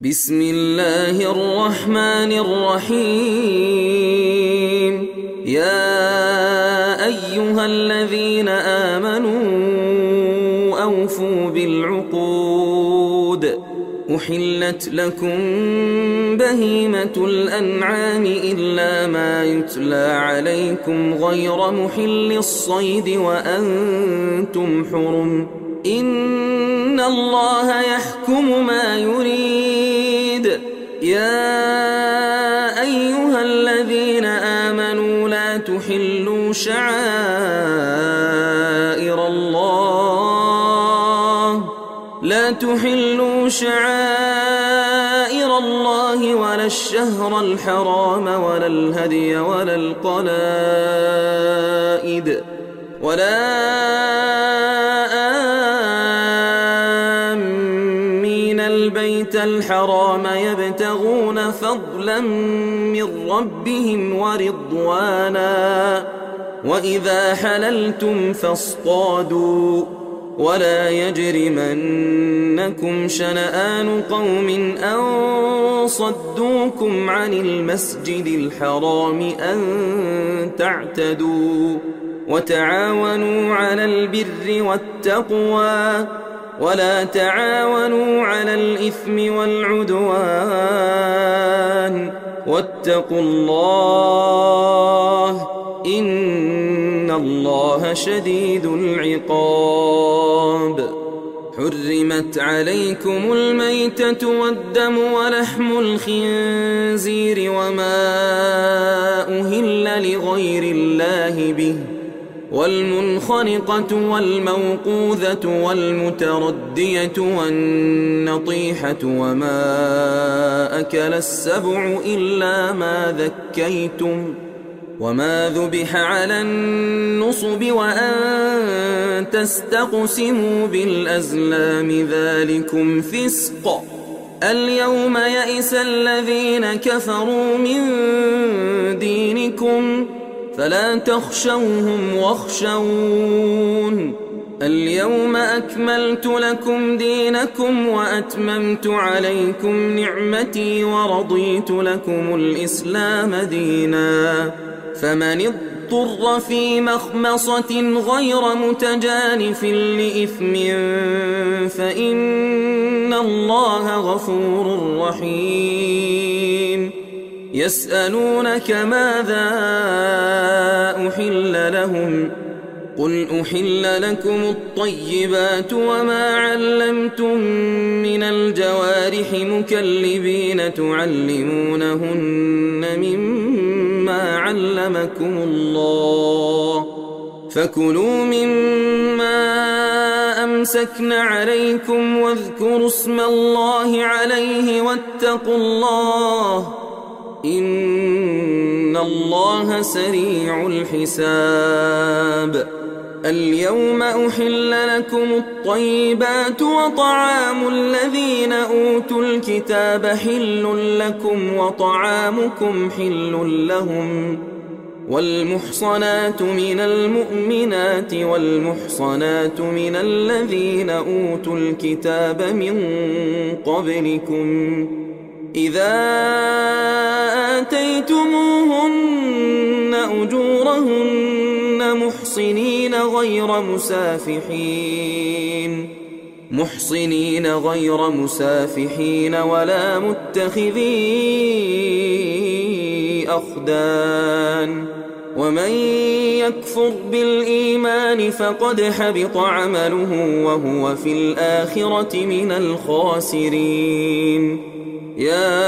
بسم الله الرحمن الرحيم. يا أيها الذين آمنوا أوفوا بالعقود. أحلت لكم بهيمة الأنعام إلا ما يتلى عليكم غير محل الصيد وأنتم حرم. إن الله يحكم ما يريد. يا أيها الذين آمنوا لا تحلوا شعائر الله ولا الشهر الحرام ولا الهدي ولا القلائد ولا آمين البيت الحرام يبتغون فضلا من ربهم ورضوانا. وإذا حللتم فاصطادوا ولا يجرمنكم شنآن قوم أن صدوكم عن المسجد الحرام أن تعتدوا. وتعاونوا على البر والتقوى ولا تعاونوا على الإثم والعدوان. واتقوا الله إن الله شديد العقاب. حرمت عليكم الميتة والدم ولحم الخنزير وما أهل لغير الله به والمنخنقة والموقوذة والمتردية والنطيحة وما أكل السبع إلا ما ذكيتم وما ذبح على النصب وأن تستقسموا بالأزلام ذلكم فسق. اليوم يئس الذين كفروا من دينكم فلا تخشوهم واخشون. اليوم أكملت لكم دينكم وأتممت عليكم نعمتي ورضيت لكم الإسلام دينا. فمن اضطر في مخمصة غير متجانف لإثم فإن الله غفور رحيم. يسألونك ماذا أحل لهم قل أحل لكم الطيبات وما علمتم من الجوارح مكلبين تعلمونهن مما علمكم الله فكلوا مما أمسكن عليكم واذكروا اسم الله عليه واتقوا الله إن الله سريع الحساب. اليوم أحل لكم الطيبات وطعام الذين أوتوا الكتاب حل لكم وطعامكم حل لهم. والمحصنات من المؤمنات والمحصنات من الذين أوتوا الكتاب من قبلكم إذا آتيتموهن أجورهن محصنين غير مسافحين ولا متخذي أخدان. ومن يكفر بالإيمان فقد حبط عمله وهو في الآخرة من الخاسرين. يا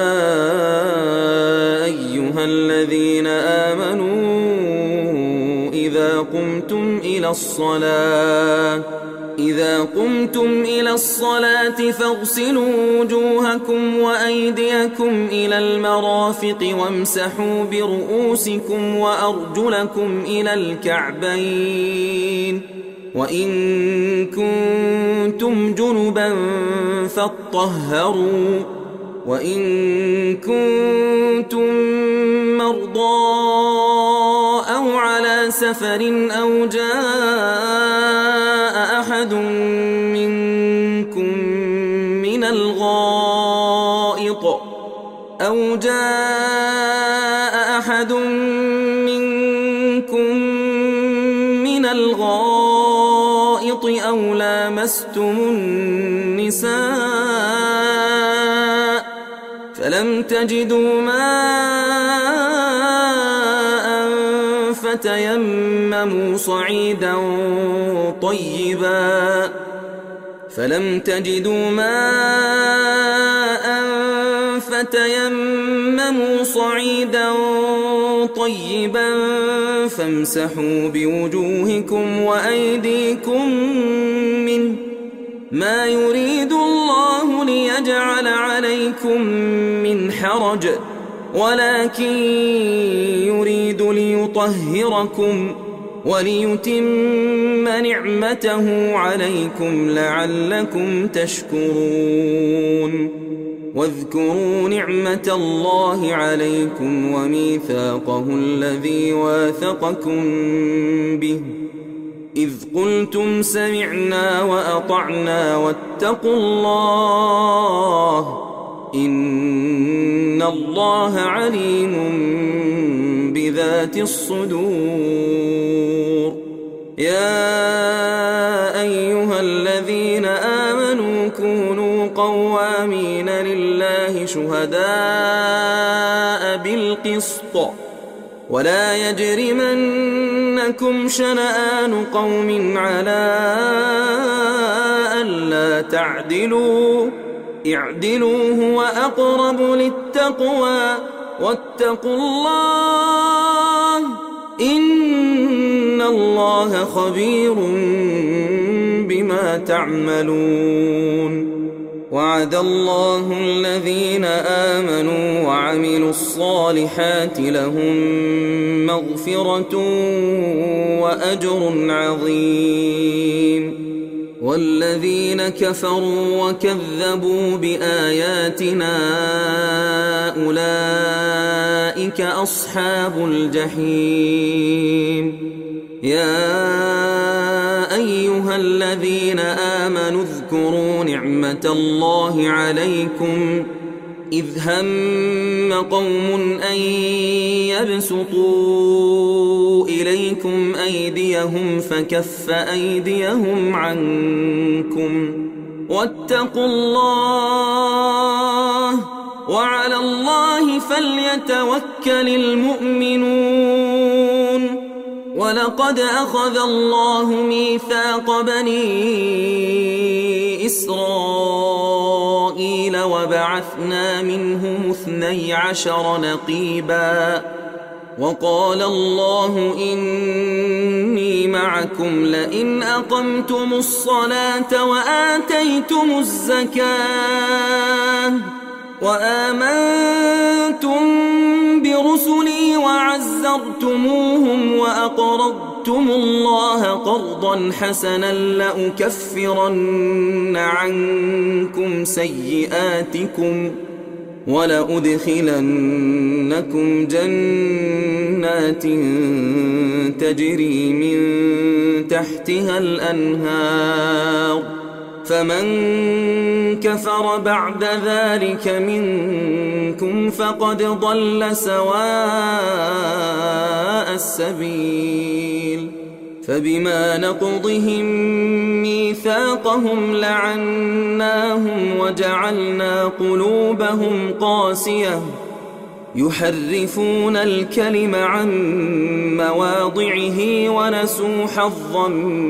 أيها الذين آمنوا إذا قمتم إلى الصلاة فاغسلوا وجوهكم وأيديكم إلى المرافق وامسحوا برؤوسكم وأرجلكم إلى الكعبين وإن كنتم جنبا فاطهروا وإن كنتم مرضى أو على سفر أو جاء أحد منكم من الغائط أو جاء أحد منكم من الغائط أو لامستم النساء فلم تجدوا ماء فتيمموا صعيدا طيبا فامسحوا بوجوهكم وأيديكم منه ما يريد الله ليجعل عليكم من حرج ولكن يريد ليطهركم وليتم نعمته عليكم لعلكم تشكرون واذكروا نعمة الله عليكم وميثاقه الذي واثقكم به إذ قلتم سمعنا وأطعنا واتقوا الله إن الله عليم بذات الصدور يا أيها الذين آمنوا كونوا قوامين لله شهداء بالقسط ولا يجرمنكم شنآن قوم على ألا تعدلوا اعدلوا هو أقرب للتقوى واتقوا الله إن الله خبير بما تعملون وعد الله الذين آمنوا وعملوا الصالحات لهم مغفرة وأجر عظيم والذين كفروا وكذبوا بآياتنا أولئك أصحاب الجحيم يا أيها الذين آمنوا اذكروا نعمة الله عليكم إذ هم قوم أن يبسطوا إليكم أيديهم فكف أيديهم عنكم واتقوا الله وعلى الله فليتوكل المؤمنون ولقد أخذ الله ميثاق بني إسرائيل وبعثنا منهم 12 نقيبا وقال الله إني معكم لئن أقمتم الصلاة وآتيتم الزكاة وآمنتم برسلي وعزرتموهم وأقرضتم الله قرضا حسنا لأكفرن عنكم سيئاتكم ولأدخلنكم جنات تجري من تحتها الأنهار فمن كفر بعد ذلك منكم فقد ضل سواء السبيل فبما نقضهم ميثاقهم لعناهم وجعلنا قلوبهم قاسية يحرفون الكلم عن مواضعه ونسوا حظا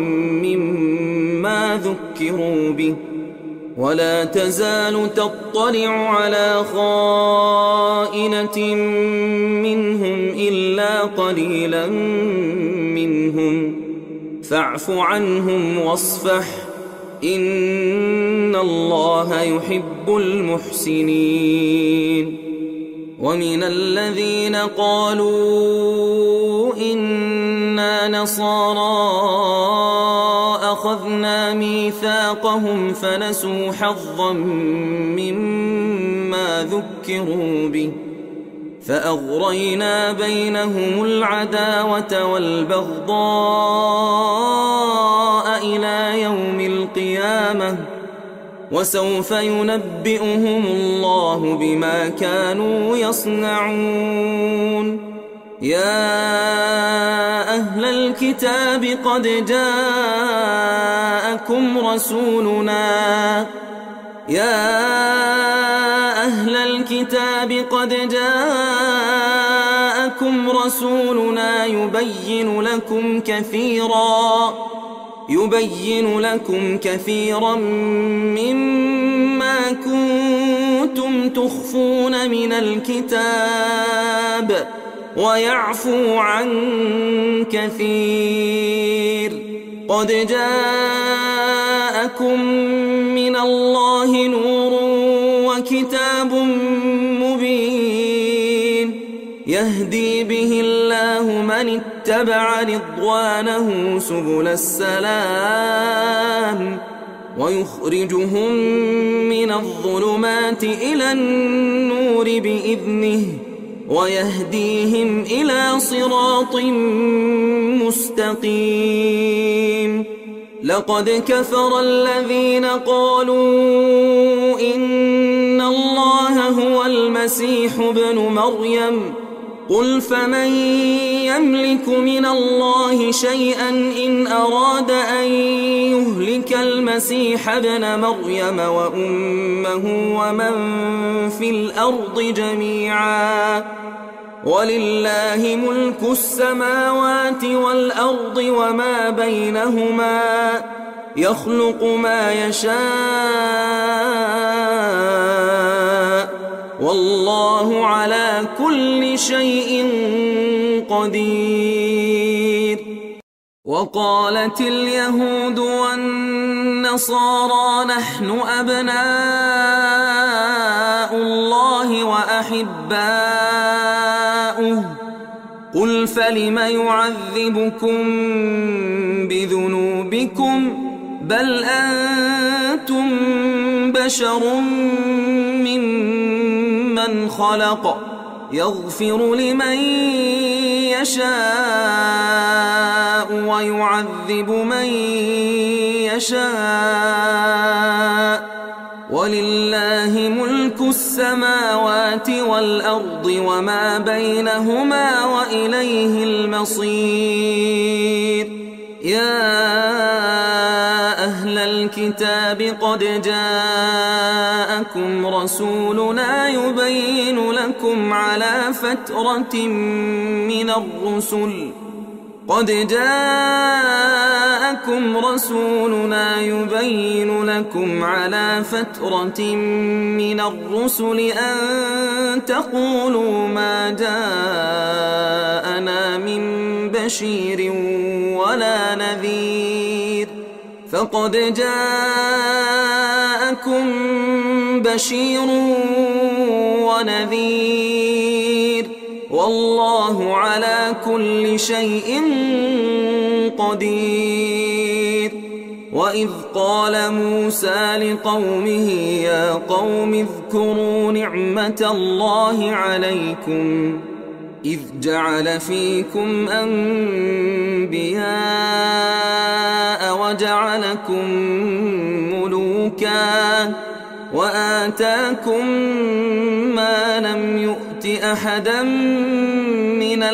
مما ذكروا به ولا تزال تطلع على خائنة منهم إلا قليلا منهم فاعف عنهم واصفح إن الله يحب المحسنين ومن الذين قالوا إنا نصارى أخذنا ميثاقهم فنسوا حظا مما ذكروا به فأغرينا بينهم العداوة والبغضاء إلى يوم القيامة وسوف ينبئهم الله بما كانوا يصنعون. يا أهل الكتاب قد جاءكم رسولنا يبين لكم كثيرا مما كنتم تخفون من الكتاب ويعفو عن كثير. قد جاءكم من الله نور وكتاب مبين يهدي به الله من اتبع رضوانه سبل السلام ويخرجهم من الظلمات إلى النور بإذنه ويهديهم إلى صراط مستقيم. لقد كفر الذين قالوا إن الله هو المسيح ابن مريم قل فمن يملك من الله شيئا إن أراد أن يهلك المسيح ابن مريم وأمه ومن في الأرض جميعا ولله ملك السماوات والأرض وما بينهما يخلق ما يشاء والله على كل شيء قدير. وقالت اليهود والنصارى نحن أبناء الله وأحباؤه قل فلم يعذبكم بذنوبكم بل أنتم بشر ممن خلق يغفر لمن يشاء ويعذب من يشاء ولله ملك السماوات والأرض وما بينهما وإليه المصير. يا أهل الكتاب قد جاءكم رسولنا يبين لكم على فترة من الرسل أن تقولوا ما جاءنا من بشير ولا نذير فقد جاءكم بشير ونذير والله على كل شيء قدير. وإذ قال موسى لقومه يا قوم اذكروا نعمة الله عليكم إذ جعل فيكم أنبياء وجعلكم ملوكا وآتاكم ما لم يؤت أحدا من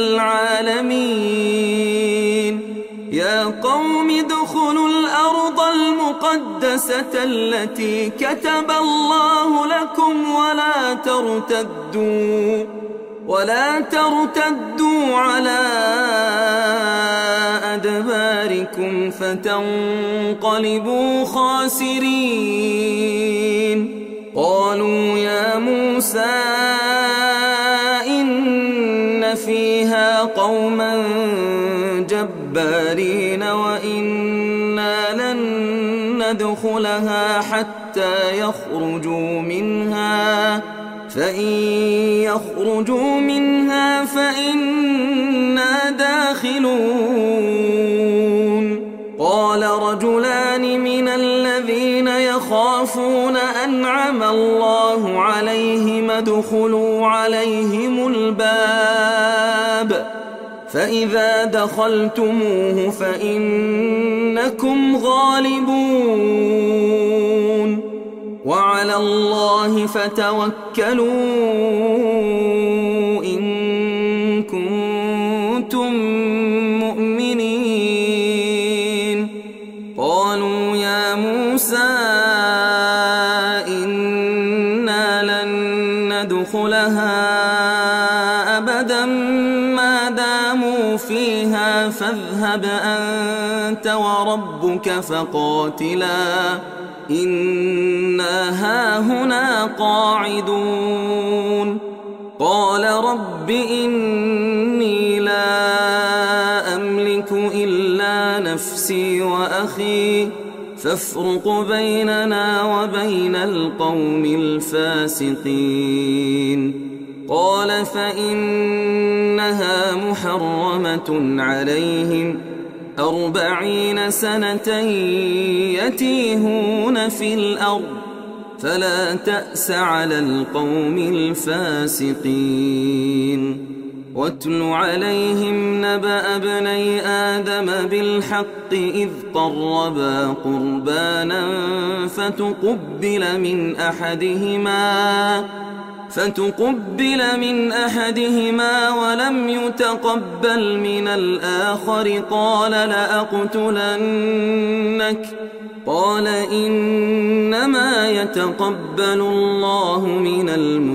العالمين. يا قوم ادخلوا الأرض المقدسة التي كتب الله لكم ولا ترتدوا على أدباركم فتنقلبوا خاسرين. قالوا يا موسى إن فيها قوما جبارين وإنا لن ندخلها حتى يخرجوا منها فإن يخرجوا منها فإنا داخلون. قال رجلان من الذين يخافون أنعم الله عليهم ادخلوا عليهم الباب فإذا دخلتموه فإنكم غالبون. وعلى الله فتوكلوا إن كنتم مؤمنين. قالوا يا موسى إنا لن ندخلها أبدا ما داموا فيها فاذهب أنت وربك فقاتلا إنا هاهنا قاعدون. قال رب إني لا أملك إلا نفسي وأخي فافرق بيننا وبين القوم الفاسقين. قال فإنها محرمة عليهم 40 سنة يتيهون في الأرض فلا تأس على القوم الفاسقين. واتل عليهم نبأ ابني آدم بالحق إذ قربا قربانا فتقبل من أحدهما ولم يتقبل من الآخر قال لأقتلنك. قال إنما يتقبل الله من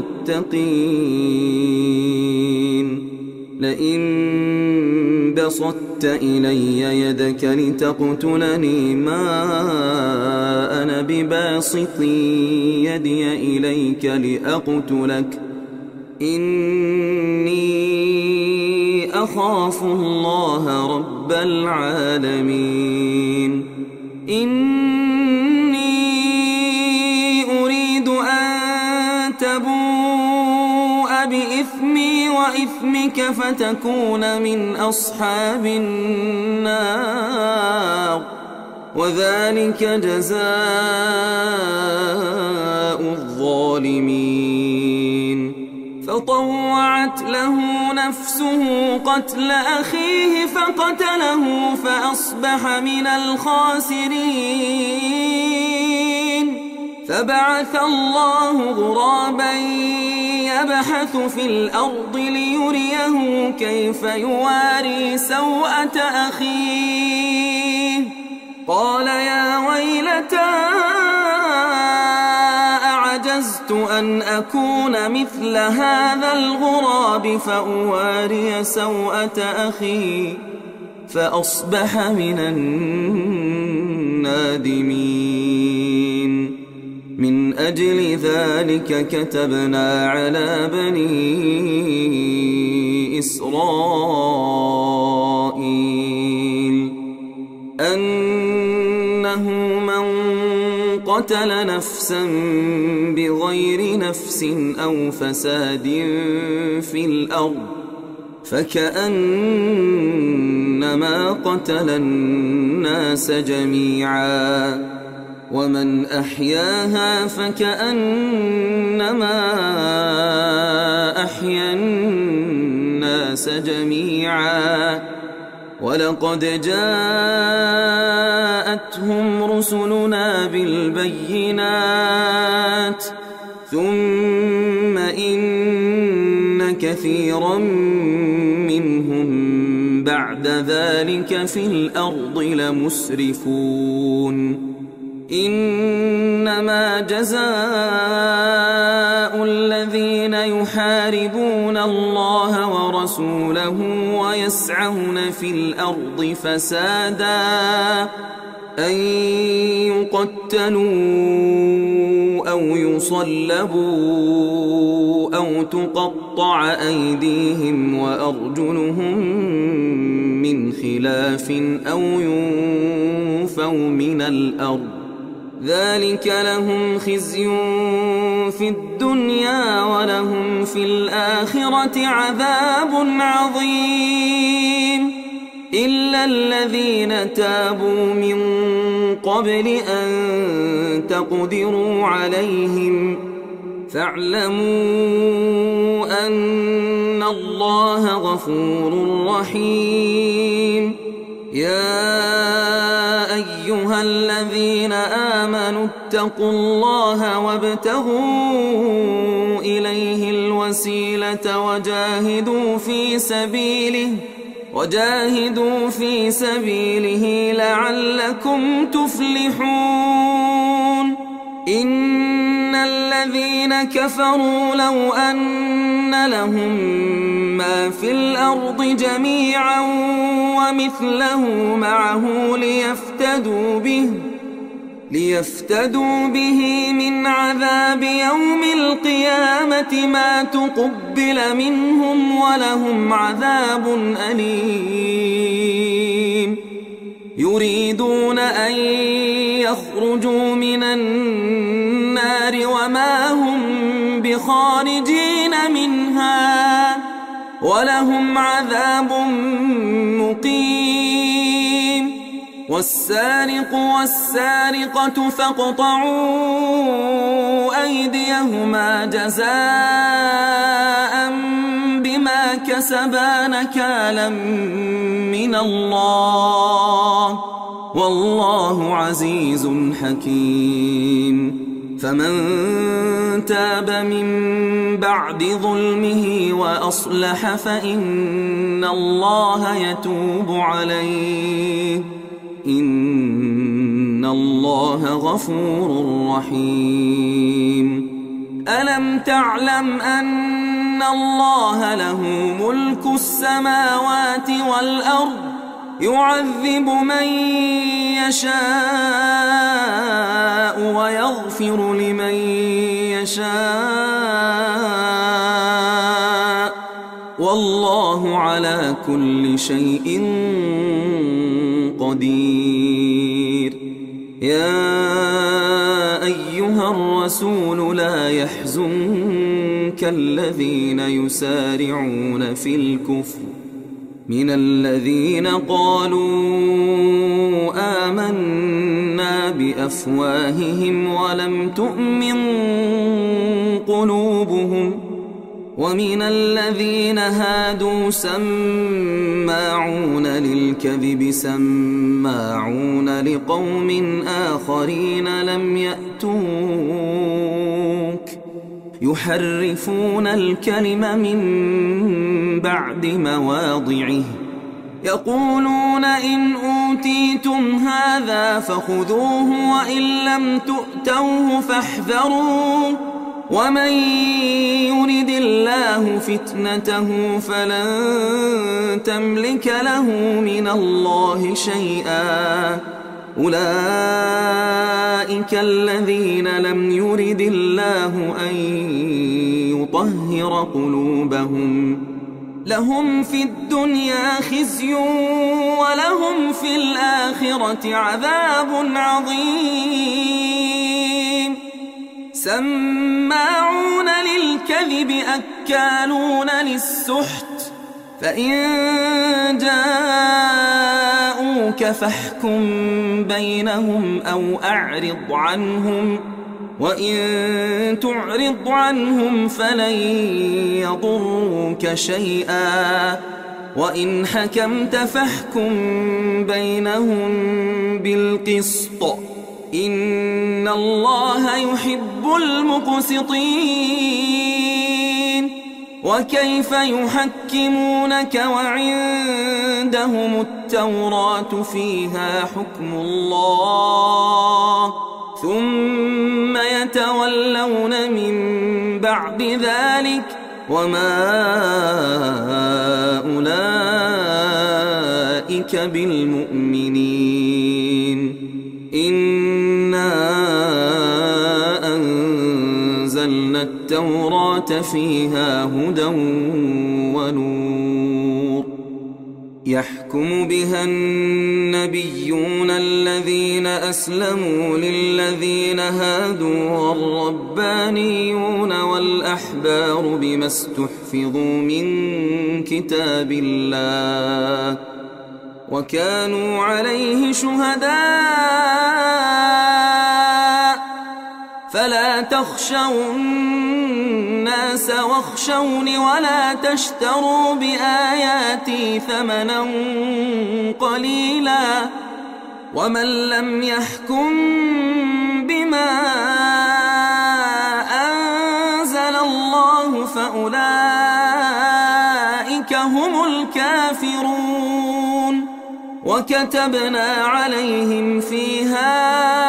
المتقين. لئن بسطت إلي يدك لتقتلني ما أنا بباسط يدي إليك لأقتلك إني أخاف الله رب العالمين. إني أريد أن تبوء بإثمي وإثمك فتكون من أصحاب النار وذلك جزاء الظالمين. فطوعت له نفسه قتل أخيه فقتله فأصبح من الخاسرين. فبعث الله غرابا يبحث في الأرض ليريه كيف يواري سوءة أخيه. قال يا ويلتى أعجزت أن أكون مثل هذا الغراب فأواري سوءة أخي فأصبح من النادمين. من أجل ذلك كتبنا على بني إسرائيل أنه من قتل نفسا بغير نفس أو فساد في الأرض فكأنما قتل الناس جميعا ومن أحياها فكأنما أحيا الناس جميعا. ولقد جاءتهم رسلنا بالبينات ثم إن كثيرا منهم بعد ذلك في الأرض لمسرفون. إنما جزاء الذين يحاربون الله ورسوله ويسعون في الأرض فسادا أن يقتلوا أو يصلبوا أو تقطع أيديهم وأرجلهم من خلاف أو ينفوا من الأرض ذلك لهم خزي في الدنيا ولهم في الآخرة عذاب عظيم. إلا الذين تابوا من قبل أن تقدروا عليهم فاعلموا أن الله غفور رحيم. يا أيها الذين آمنوا فاتقوا الله وابتغوا إليه الوسيلة وجاهدوا في سبيله لعلكم تفلحون. إن الذين كفروا لو أن لهم ما في الأرض جميعا ومثله معه ليفتدوا به من عذاب يوم القيامة ما تقبل منهم ولهم عذاب أليم. يريدون أن يخرجوا من النار وما هم بخارجين منها ولهم عذاب مقيم. والسارق والسارقة فاقطعوا أيديهما جزاء بما كسبا نكالا من الله والله عزيز حكيم. فمن تاب من بعد ظلمه وأصلح فإن الله يتوب عليه إن الله غفور رحيم. ألم تعلم أن الله له ملك السماوات والأرض يعذب من يشاء ويغفر لمن يشاء والله على كل شيء قدير. يا أيها الرسول لا يحزنك الذين يسارعون في الكفر من الذين قالوا آمنا بأفواههم ولم تؤمن قلوبهم ومن الذين هادوا سماعون للكذب سماعون لقوم آخرين لم يأتوك يحرفون الكلم من بعد مواضعه يقولون إن أوتيتم هذا فخذوه وإن لم تؤتوه فاحذروا ومن يرد الله فتنته فلن تملك له من الله شيئا أولئك الذين لم يرد الله أن يطهر قلوبهم لهم في الدنيا خزي ولهم في الآخرة عذاب عظيم. سماعون للكذب أكالون للسحت فإن جاءوك فاحكم بينهم أو أعرض عنهم وإن تعرض عنهم فلن يضروك شيئا وإن حكمت فاحكم بينهم بالقسط إن الله يحب المقسطين. وكيف يحكمونك وعندهم التوراة فيها حكم الله ثم يتولون من بعد ذلك وما أولئك بالمؤمنين. إنا أنزلنا التوراة فيها هدى ونور يحكم بها النبيون الذين أسلموا للذين هادوا والربانيون والأحبار بما استحفظوا من كتاب الله وكانوا عليه شهداء فلا تخشوا الناس واخشوني ولا تشتروا بآياتي ثمنا قليلا ومن لم يحكم بما بما أنزل الله فأولئك هم الكافرون. وكتبنا عليهم فيها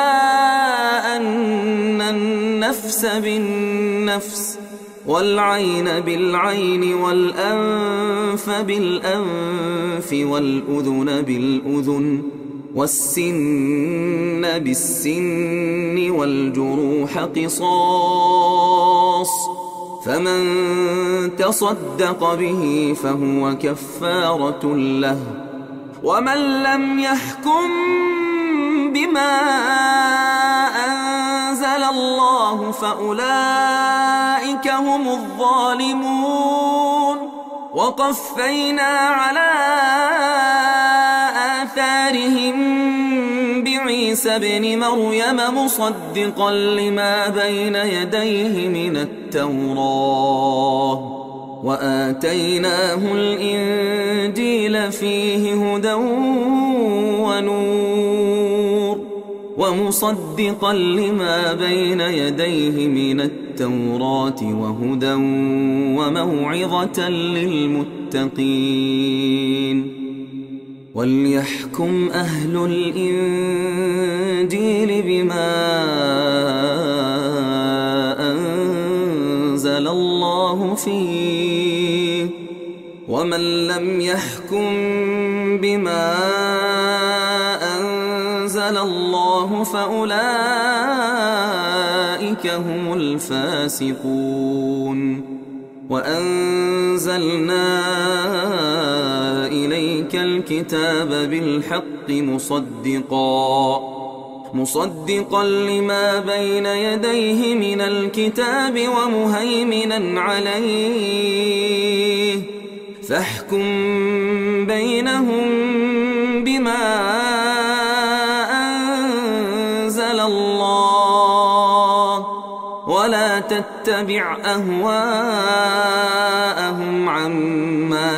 أن النفس بالنفس والعين بالعين والأنف بالأنف والأذن بالأذن والسن بالسن والجروح قصاص، فمن تصدق به فهو كفارة له. ومن لم يحكم بما أنزل الله فأولئك هم الظالمون. وقفينا على آثارهم بعيسى ابن مريم مصدقا لما بين يديه من التوراة، وآتيناه الإنجيل فيه هدى ونور، ومصدقا لما بين يديه من التوراة وهدى وموعظة للمتقين. وليحكم أهل الإنجيل بما أنزل الله فيه، ومن لم يحكم بما أنزل الله فأولئك هم الفاسقون. وأنزلنا إليك الكتاب بالحق مصدقا لما بين يديه من الكتاب ومهيمنا عليه، فاحكم بينهم بما أنزل الله، ولا تتبع أهواءهم عما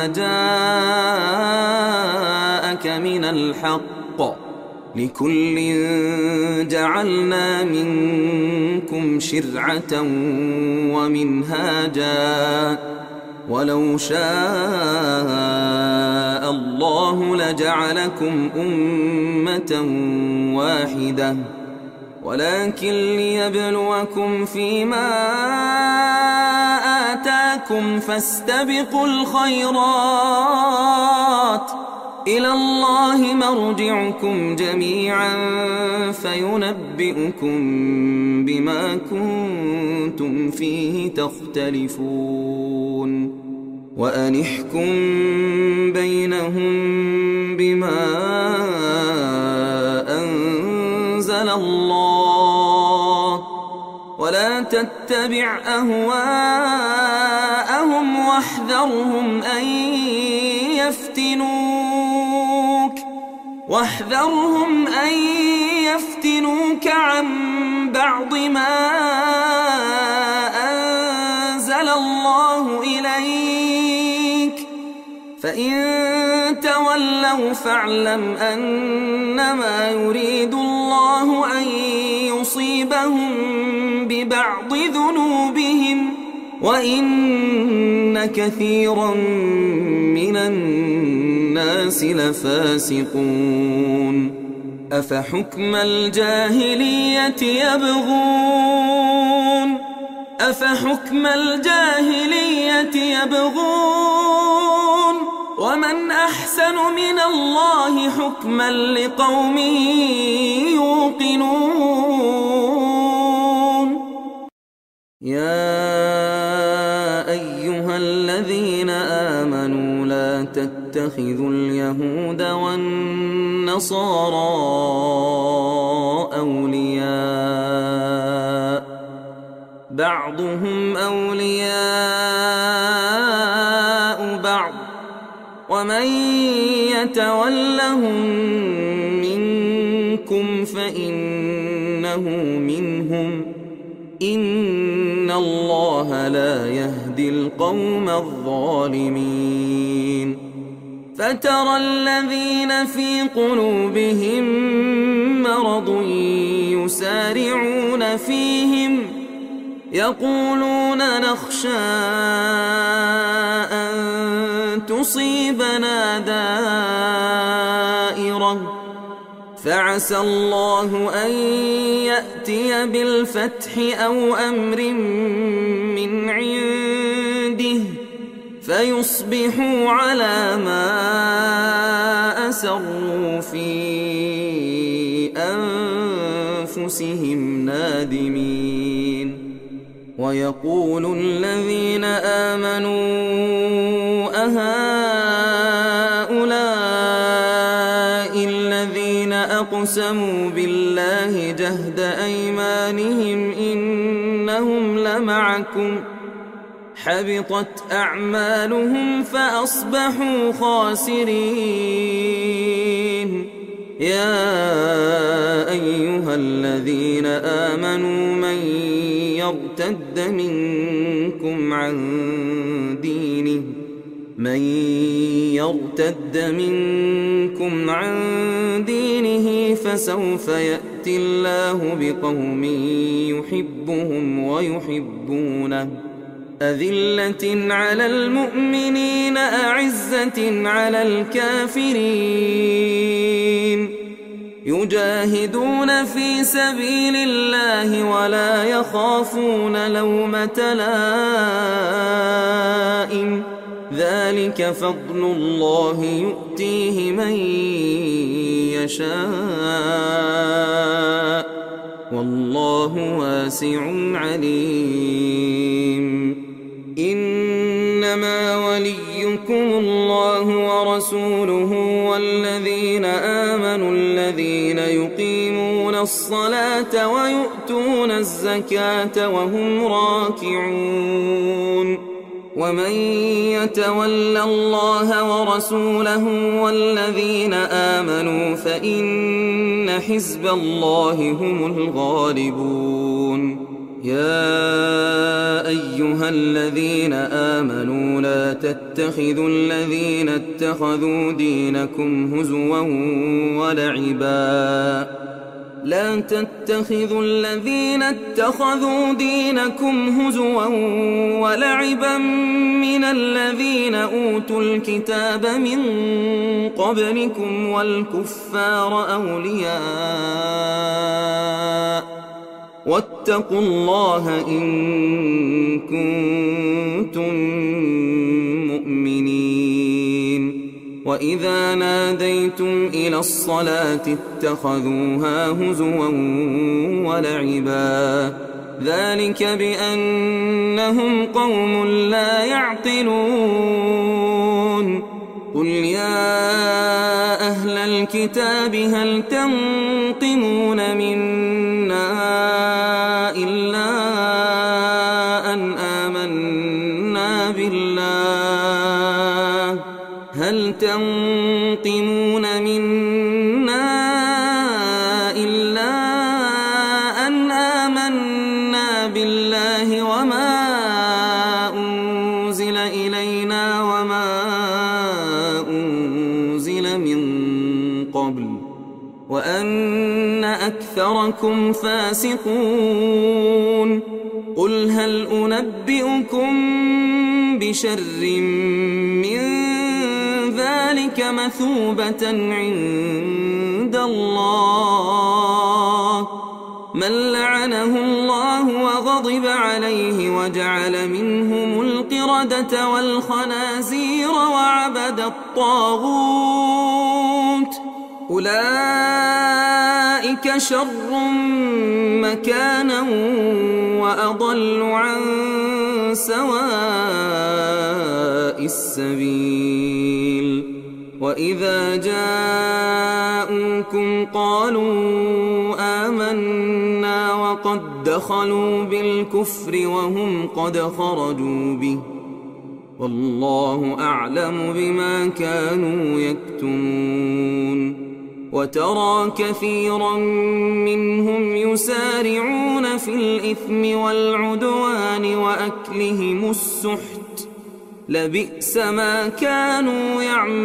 جاءك من الحق، لكل جعلنا منكم شرعة ومنهاجا، ولو شاء الله لجعلكم أمة واحدة، ولكن ليبلوكم فيما آتاكم، فاستبقوا الخيرات، إلى الله مرجعكم جميعا فينبئكم بما كنتم فيه تختلفون. وأن احكم بينهم بما أنزل الله، ولا تتبع أهواءهم، واحذرهم أن يفتنوك عن بعض ما أنزل الله إليك، فإن تولوا فاعلم أنما يريد الله أن يصيبهم ببعض ذنوبهم، وإن كثيرا من الناس لفاسقون. أفحكم الجاهلية يبغون ومن أحسن من الله حكما لقوم يوقنون. يا أيها الذين آمنوا لا تتخذوا اليهود والنصارى أولياء، بعضهم أولياء بعض، ومن يتولهم منكم فإنه منهم، إن الله لا يهدي القوم الظالمين. فترى الذين في قلوبهم مرض يسارعون فيهم يقولون نخشى أن تصيبنا دائرة فعسى الله أن يأتي بالفتح أو أمر من عنده فيصبحوا على ما أسروا في أنفسهم نادمين ويقول الذين آمنوا أهؤلاء الذين أقسموا بالله جهد أيمانهم إنهم لمعكم حبطت أعمالهم فأصبحوا خاسرين يا أيها الذين آمنوا من يرتد منكم عن دينه فسوف يأتي الله بقوم يحبهم ويحبونه أذلة على المؤمنين أعزة على الكافرين يجاهدون في سبيل الله ولا يخافون لومة لائم ذلك فضل الله يؤتيه من يشاء والله واسع عليم إنما وليكم الله ورسوله والذين آمنوا الذين يقيمون الصلاة ويؤتون الزكاة وهم راكعون ومن يتول الله ورسوله والذين آمنوا فإن حزب الله هم الغالبون يا أيها الذين آمنوا لا تتخذوا الذين اتخذوا دينكم هزوا ولعبا من الذين أوتوا الكتاب من قبلكم والكفار أولياء واتقوا الله إن كنتم مؤمنين وإذا ناديتم إلى الصلاة اتخذوها هزوا ولعبا ذلك بأنهم قوم لا يعقلون قل يا أهل الكتاب هل تنقمون منا إلا أن آمنا بالله وما أنزل إلينا وما أنزل من قبل وأن أكثركم فاسقون قل هل أنبئكم بشر من ذلك مثوبة عند الله من لعنه الله وغضب عليه وجعل منهم القردة والخنازير وعبد الطاغوت أولئك شر مكانا وأضل عن سواء السبيل وإذا جاءوكم قالوا آمنا وقد دخلوا بالكفر وهم قد خرجوا به والله أعلم بما كانوا يكتمون وترى كثيرا منهم يسارعون في الإثم والعدوان وأكلهم السحت لبئس ما كانوا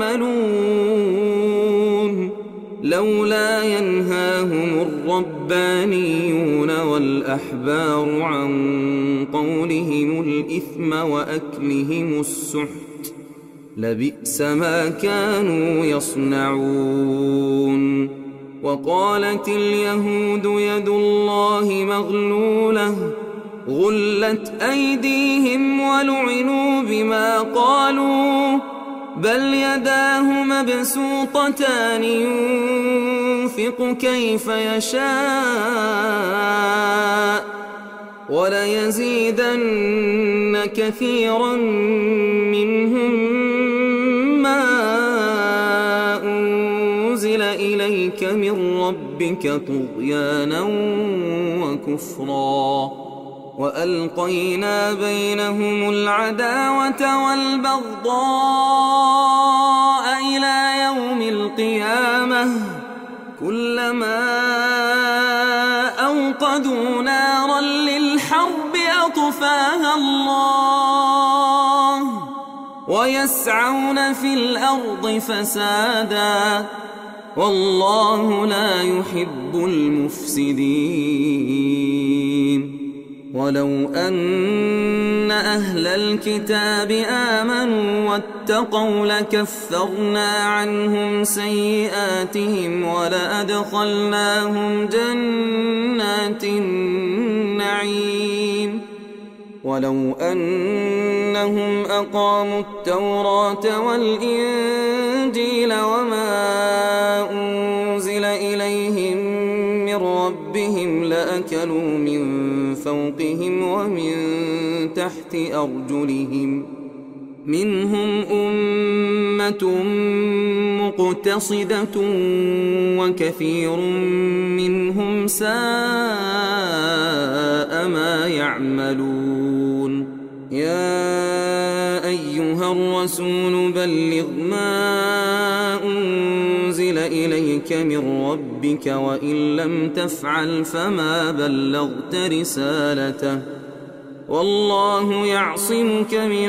يعملون لولا ينهاهم الربانيون والأحبار عن قولهم الإثم وأكلهم السحت لبئس ما كانوا يصنعون. وقالت اليهود يد الله مغلولة غلت أيديهم ولعنوا بما قالوا بل يداه مبسوطتان ينفق كيف يشاء وليزيدن كثيرا منهم ما أنزل إليك من ربك طغيانا وكفرا وألقينا بينهم العداوة والبغضاء إلى يوم القيامة كلما أوقدوا نارا للحرب أطفاها الله ويسعون في الأرض فسادا والله لا يحب المفسدين. ولو أن أهل الكتاب آمنوا واتقوا لكفرنا عنهم سيئاتهم ولأدخلناهم جنات النعيم. ولو أنهم أقاموا التوراة والإنجيل وما أنزل إليهم من ربهم لأكلوا من فوقهم ومن تحت أرجلهم منهم أمة مقتصدة وكثير منهم ساء ما يعملون. يا أيها الرسول بلغ ما أنزل إليك من ربك وإن لم تفعل فما بلغت رسالته والله يعصمك من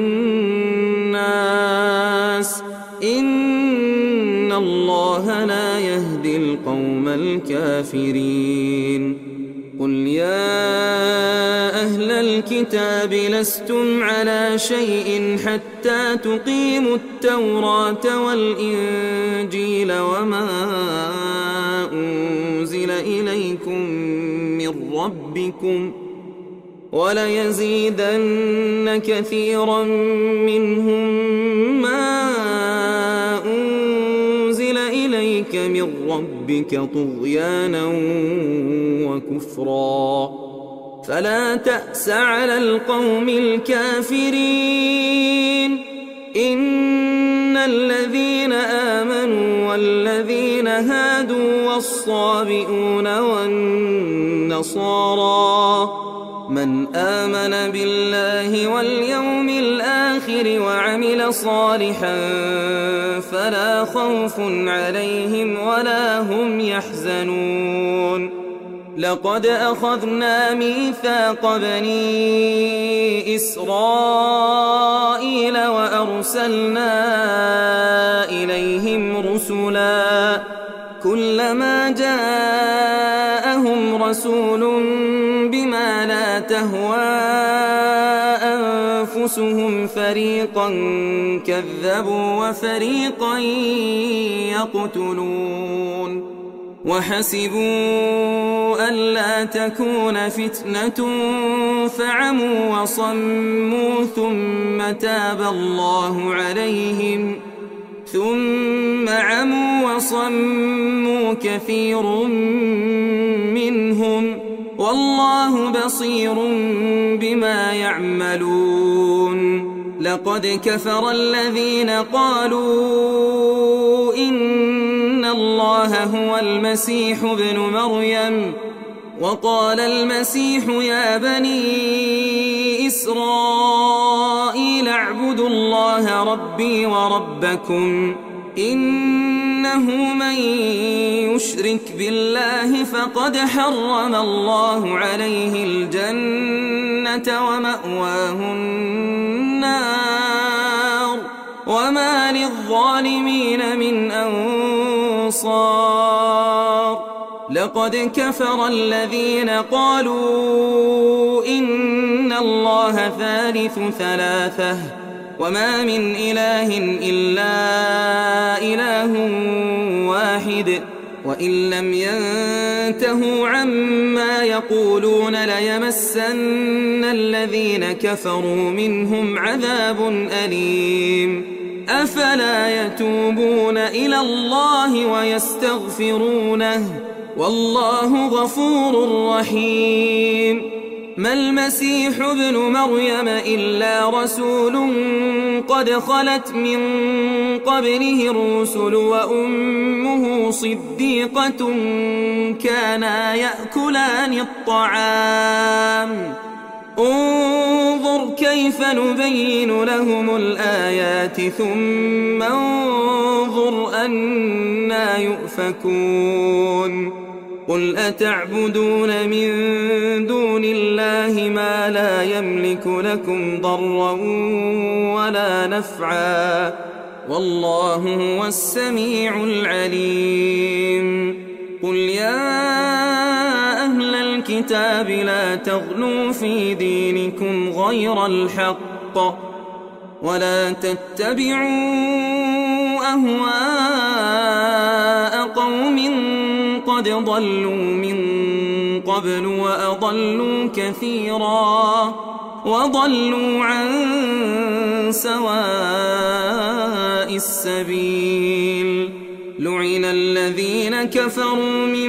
الناس إن الله لا يهدي القوم الكافرين. قل يا أهل الكتاب لستم على شيء حتى تقيموا التوراة والإنجيل وما أنزل إليكم من ربكم وليزيدن كثيرا منهم ما أنزل إليك من ربك طغيانا وكفرا فلا تأس على القوم الكافرين. إن الذين آمنوا والذين هادوا والصابئون والنصارى من آمن بالله واليوم الآخر وعمل صالحا فلا خوف عليهم ولا هم يحزنون. لقد أخذنا ميثاق بني إسرائيل وأرسلنا إليهم رسلا كلما جاءهم رسول بما لا تهوى أنفسهم فريقا كذبوا وفريقا يقتلون. وحسبوا ألا تكون فتنة فعموا وصموا ثم تاب الله عليهم ثم عموا وصموا كثير منهم والله بصير بما يعملون. لقد كفر الذين قالوا إن الله هو المسيح ابن مريم وقال المسيح يا بني إسرائيل اعبدوا الله ربي وربكم إنه من يشرك بالله فقد حرم الله عليه الجنة ومأواه النار وما للظالمين من أنصار لقد كفر الذين قالوا إن الله ثالث ثلاثة وما من إله إلا إله واحد وإن لم ينتهوا عما يقولون ليمسن الذين كفروا منهم عذاب أليم أفلا يتوبون إلى الله ويستغفرونه والله غفور رحيم ما المسيح ابن مريم إلا رسول قد خلت من قبله الرسل وأمه صديقة كانا يأكلان الطعام انظر كيف نبين لهم الآيات ثم انظر أنى يؤفكون قل أتعبدون من دون الله ما لا يملك لكم ضرا ولا نفعا والله هو السميع العليم قل يا أهل الكتاب لا تغلوا في دينكم غير الحق ولا تتبعوا أهواء قوم قد ضلوا من قبل وأضلوا كثيرا وضلوا عن سواء السبيل لعن الذين كفروا من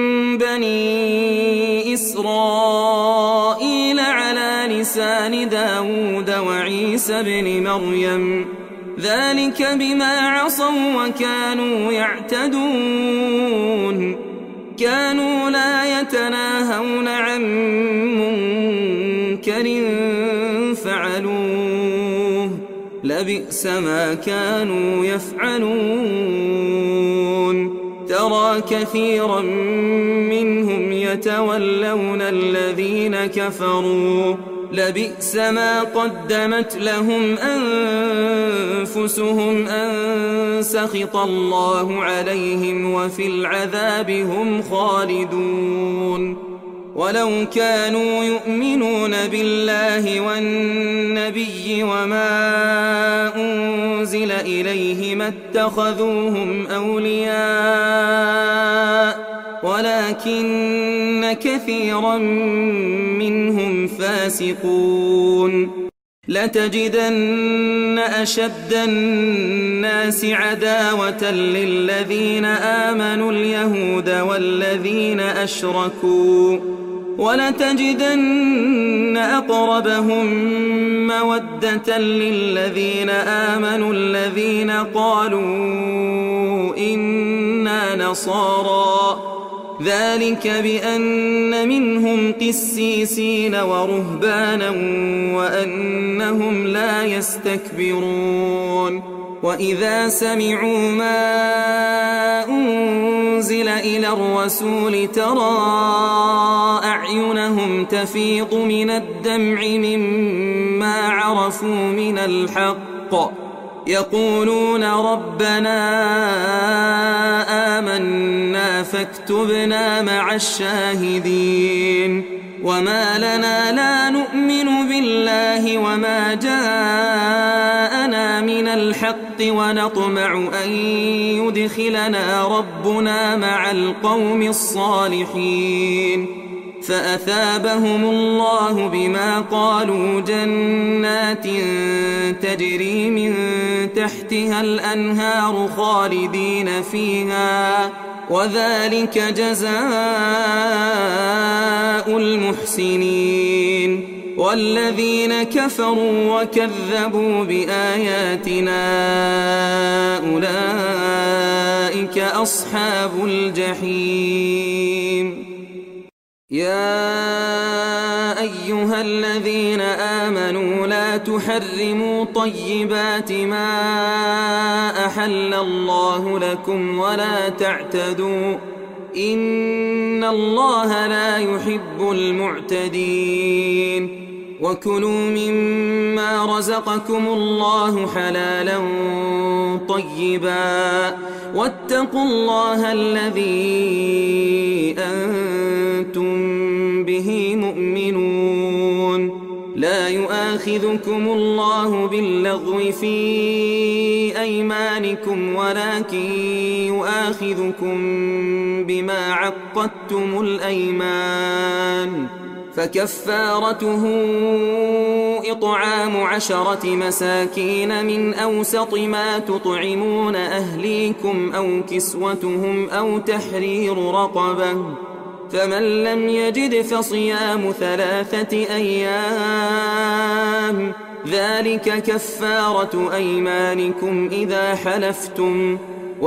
بني إسرائيل على لسان داود وعيسى بن مريم ذلك بما عصوا وكانوا يعتدون كانوا لا يتناهون عن منكر فعلوه لبئس ما كانوا يفعلون ترى كثيرا منهم يتولون الذين كفروا لبئس ما قدمت لهم أنفسهم أن سخط الله عليهم وفي العذاب هم خالدون ولو كانوا يؤمنون بالله والنبي وما أنزل إليه ما اتخذوهم أولياء ولكن كثيرا منهم فاسقون لتجدن أشد الناس عداوة للذين آمنوا اليهود والذين أشركوا ولتجدن أقربهم مودة للذين آمنوا الذين قالوا إنا نصارى ذلك بأن منهم قسيسين ورهبانا وأنهم لا يستكبرون وإذا سمعوا ما أنزل إلى الرسول ترى أعينهم تفيض من الدمع مما عرفوا من الحق يقولون ربنا آمنا فاكتبنا مع الشاهدين وما لنا لا نؤمن بالله وما جاءنا من الحق ونطمع أن يدخلنا ربنا مع القوم الصالحين فأثابهم الله بما قالوا جنات تجري من تحتها الأنهار خالدين فيها وذلك جزاء المحسنين والذين كفروا وكذبوا بآياتنا أولئك أصحاب الجحيم يا أيها الذين آمنوا لا تحرموا طيبات ما أحل الله لكم ولا تعتدوا إن الله لا يحب المعتدين وكلوا مما رزقكم الله حلالا طيبا واتقوا الله الذي أنتم به مؤمنون. لا يؤاخذكم الله باللغو في أيمانكم ولكن يؤاخذكم بما عقدتم الأيمان، فكفارته إطعام 10 مساكين من أوسط ما تطعمون أهليكم أو كسوتهم أو تحرير رقبة، فمن لم يجد فصيام 3 أيام، ذلك كفارة أيمانكم إذا حلفتم،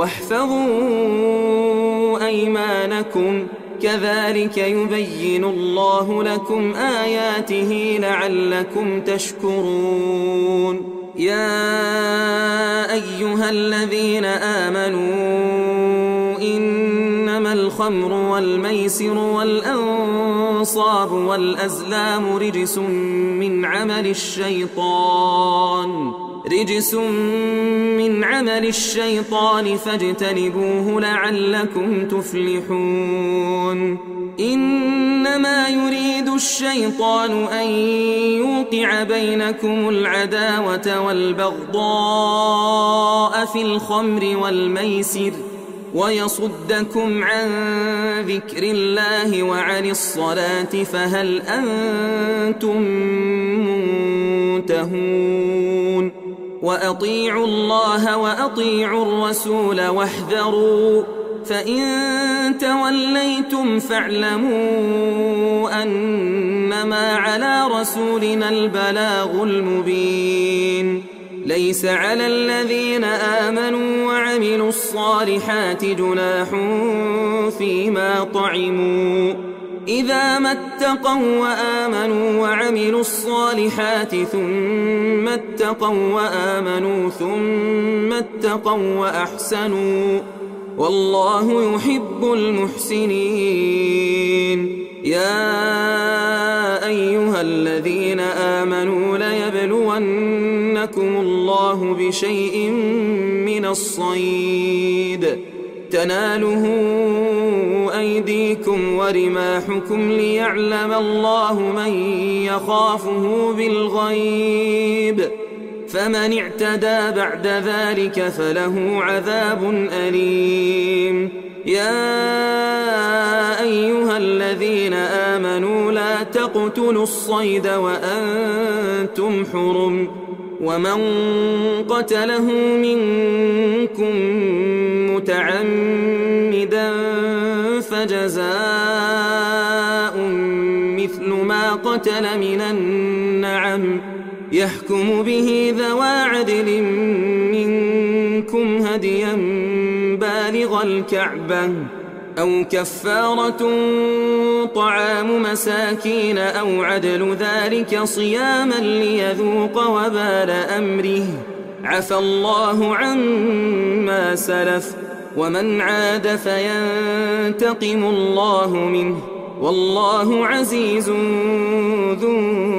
واحفظوا أيمانكم، كذلك يبين الله لكم آياته لعلكم تشكرون. يا أيها الذين آمنوا إنما الخمر والميسر والأنصاب والأزلام رجس من عمل الشيطان فاجتنبوه لعلكم تفلحون. إنما يريد الشيطان أن يوقع بينكم العداوة والبغضاء في الخمر والميسر ويصدكم عن ذكر الله وعن الصلاة فهل أنتم منتهون. وأطيعوا الله وأطيعوا الرسول واحذروا، فإن توليتم فاعلموا أنما على رسولنا البلاغ المبين. ليس على الذين آمنوا وعملوا الصالحات جناح فيما طعموا إذا ما اتقوا وآمنوا وعملوا الصالحات ثم اتقوا وآمنوا ثم اتقوا وأحسنوا، والله يحب المحسنين. يا أيها الذين آمنوا ليبلونكم الله بشيء من الصيد تناله أيديكم ورماحكم ليعلم الله من يخافه بالغيب، فمن اعتدى بعد ذلك فله عذاب أليم. يا أيها الذين آمنوا لا تقتلوا الصيد وأنتم حرم، ومن قتله منكم متعمدا فجزاء مثل ما قتل من النعم يحكم به ذوى عدل منكم هديا بالغ الكعبة أو كفارة طعام مساكين أو عدل ذلك صياما ليذوق وبال أمره، عفى الله عما سلف، ومن عاد فينتقم الله منه، والله عزيز ذو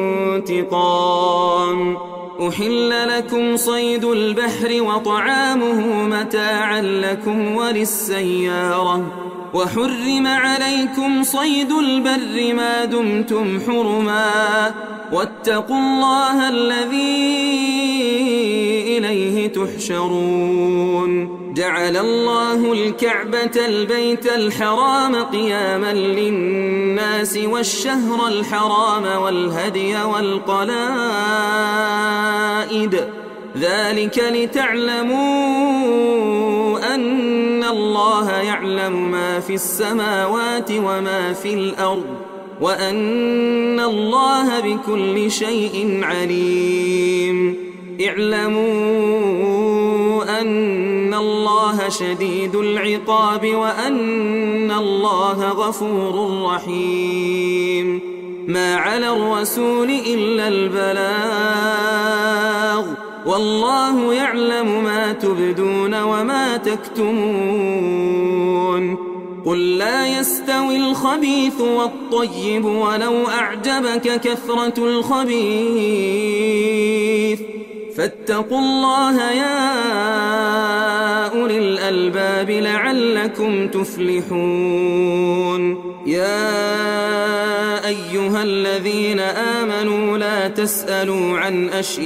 انتقام. أحل لكم صيد البحر وطعامه متاعا لكم وللسيارة، وحرم عليكم صيد البر ما دمتم حرما، واتقوا الله الذي إليه تحشرون. جعل الله الكعبة البيت الحرام قياما للناس والشهر الحرام والهدي والقلائد، ذلك لتعلموا أن الله يعلم ما في السماوات وما في الأرض، وأن الله بكل شيء عليم. اعلموا أن الله شديد العقاب وأن الله غفور رحيم. ما على الرسول إلا البلاغ، والله يعلم ما تبدون وما تكتمون. قل لا يستوي الخبيث والطيب ولو أعجبك كثرة الخبيث فاتقوا الله يا أولي الألباب لعلكم تفلحون. يا أيها الذين آمنوا لا تسألوا عن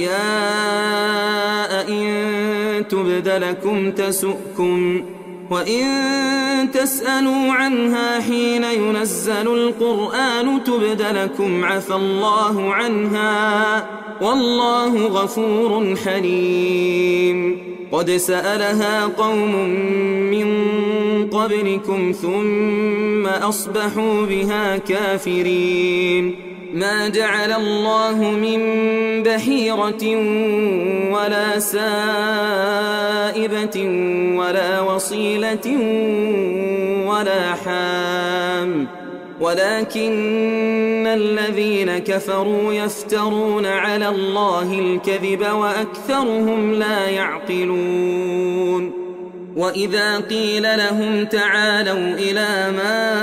أشياء إن تبد لكم تسؤكم وإن تسألوا عنها حين ينزل القرآن تبد لكم عفى الله عنها والله غفور حليم. قد سألها قوم من قبلكم ثم أصبحوا بها كافرين. ما جعل الله من بحيرة ولا سائبة ولا وصيلة ولا حام ولكن الذين كفروا يفترون على الله الكذب وأكثرهم لا يعقلون. وإذا قيل لهم تعالوا إلى ما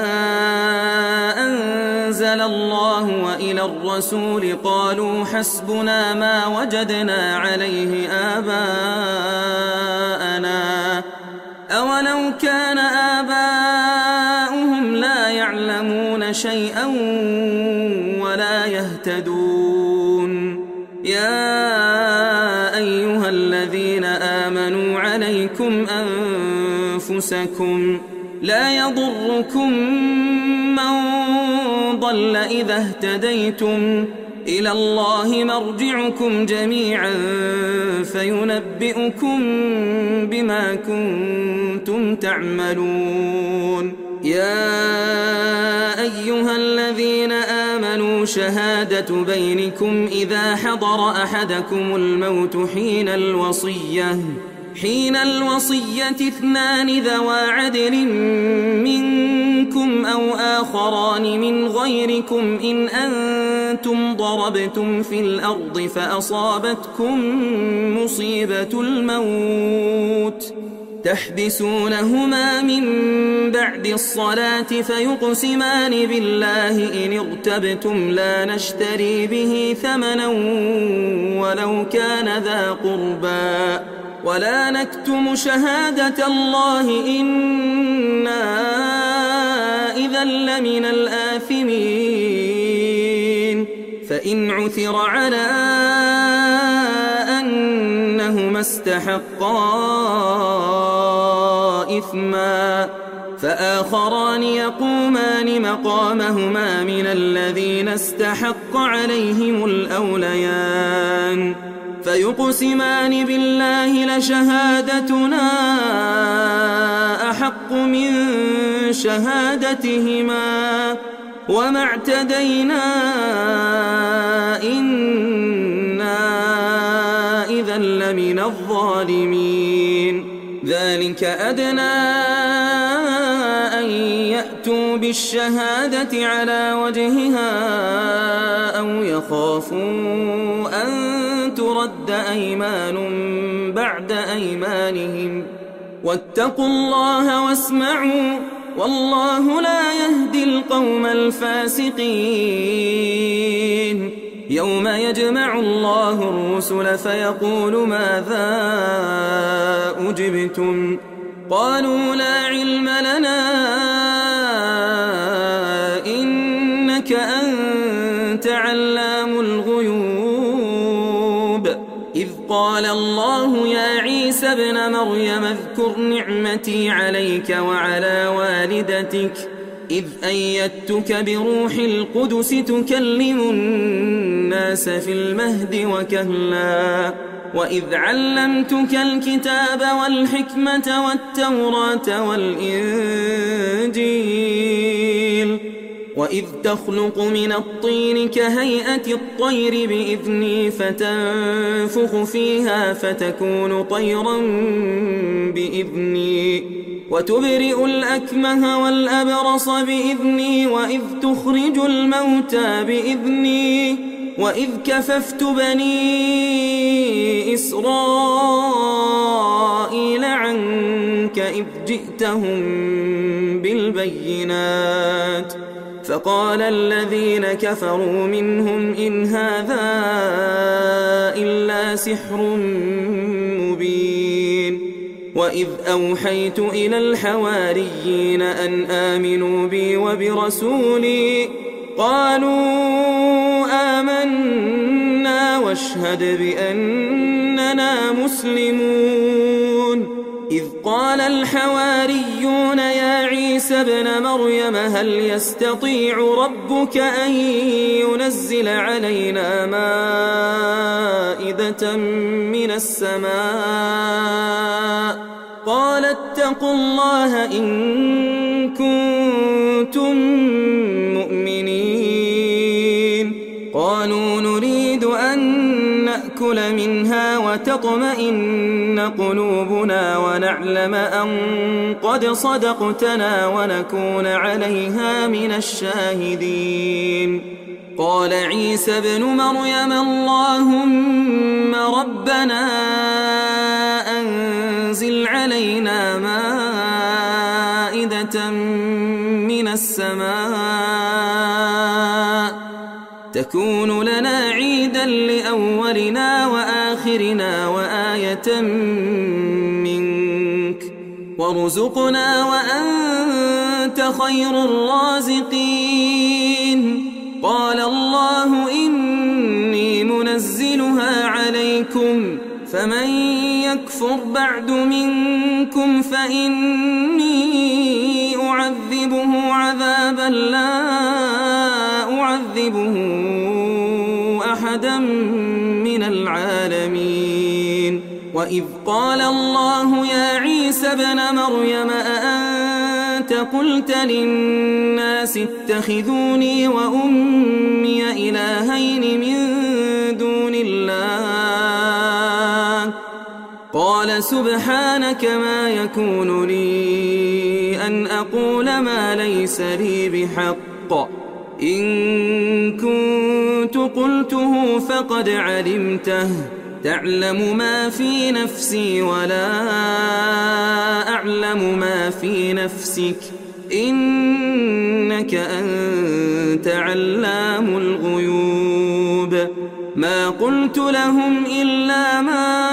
أنزل الله وإلى الرسول قالوا حسبنا ما وجدنا عليه آباءنا أولو كان آباؤهم لا يعلمون شيئا ولا يهتدون. يا أيها الذين آمنوا عليكم أنفسكم لا يضركم من ضل إذا اهتديتم إلى الله مرجعكم جميعا فينبئكم بما كنتم تعملون. يا أيها الذين آمنوا شهادة بينكم إذا حضر أحدكم الموت حين الوصية 2 ذوى عدل منكم أو آخران من غيركم إن أنتم ضربتم في الأرض فأصابتكم مصيبة الموت تحبسونهما من بعد الصلاة فيقسمان بالله إن ارتبتم لا نشتري به ثمنا ولو كان ذا قربى ولا نكتم شهادة الله إنا إذا لمن الآثمين. فإن عثر على أنهما استحقا إثما فآخران يقومان مقامهما من الذين استحق عليهم الأوليان فيقسمان بالله لشهادتنا أحق من شهادتهما وما اعتدينا إنا إذا لمن الظالمين. ذلك أدنى أن يأتوا بالشهادة على وجهها أو يخافوا أن ترد أيمان بعد أيمانهم واتقوا الله واسمعوا والله لا يهدي القوم الفاسقين. يوم يجمع الله الرسل فيقول ماذا أجبتم قالوا لا علم لنا إنك أنت علام الغيوب. إذ قال الله يا عيسى ابن مريم اذكر نعمتي عليك وعلى والدتك إذ أيدتك بروح القدس تكلم الناس في المهد وكهلا وإذ علمتك الكتاب والحكمة والتوراة والإنجيل وإذ تخلق من الطين كهيئة الطير بإذني فتنفخ فيها فتكون طيرا بإذني وتبرئ الأكمه والأبرص بإذني وإذ تخرج الموتى بإذني وإذ كففت بني إسرائيل عنك إذ جئتهم بالبينات فقال الذين كفروا منهم إن هذا إلا سحر مبين وإذ أوحيت إلى الحواريين أن آمنوا بي وبرسولي قالوا آمنا واشهد بأننا مسلمون إذ قال الحواريون يا عيسى ابن مريم هل يستطيع ربك أن ينزل علينا مائدة من السماء قال اتقوا الله إن كنتم مؤمنين قالوا نريد أن نأكل منها وتطمئن قلوبنا ونعلم أن قد صدقتنا ونكون عليها من الشاهدين قال عيسى ابن مريم اللهم ربنا أنزل علينا مائدة من السماء تكون لنا عيدا لأولنا وآخرنا وآية منك وارزقنا وأنت خير الرازقين قال الله إني منزلها عليكم فمن يكفر بعد منكم فإني أعذبه عذابا لا أعذبه أحدا من العالمين وإذ قال الله يا عيسى ابن مريم أأنت قلت للناس اتخذوني وأمي إلهين من دون الله قال سبحانك ما يكون لي أن أقول ما ليس لي بحق إن كنت قلته فقد علمته تعلم ما في نفسي ولا أعلم ما في نفسك إنك أنت علام الغيوب ما قلت لهم إلا ما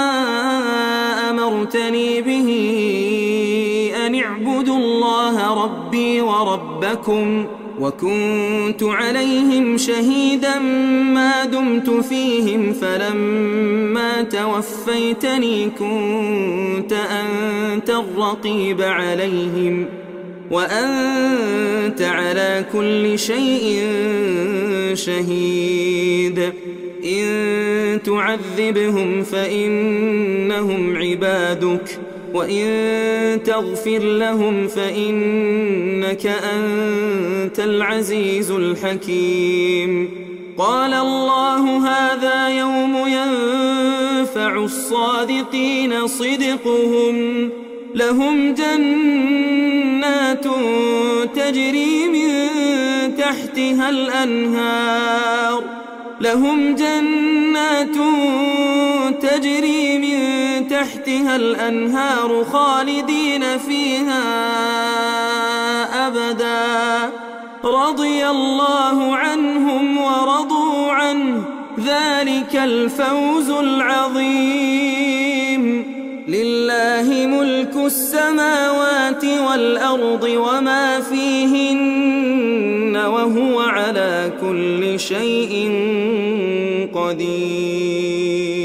أمرتني به أن اعبدوا الله ربي وربكم وكنت عليهم شهيدا ما دمت فيهم فلما توفيتني كنت أنت الرقيب عليهم وأنت على كل شيء شهيد إن تعذبهم فإنهم عبادك وإن تغفر لهم فإنك أنت العزيز الحكيم قال الله هذا يوم ينفع الصادقين صدقهم لهم جنات تجري من تحتها الأنهار لهم جنات تجري من تحتها الأنهار خالدين فيها أبدا رضي الله عنهم ورضوا عنه ذلك الفوز العظيم لله ملك السماوات والأرض وما فيهن وهو على كل شيء قدير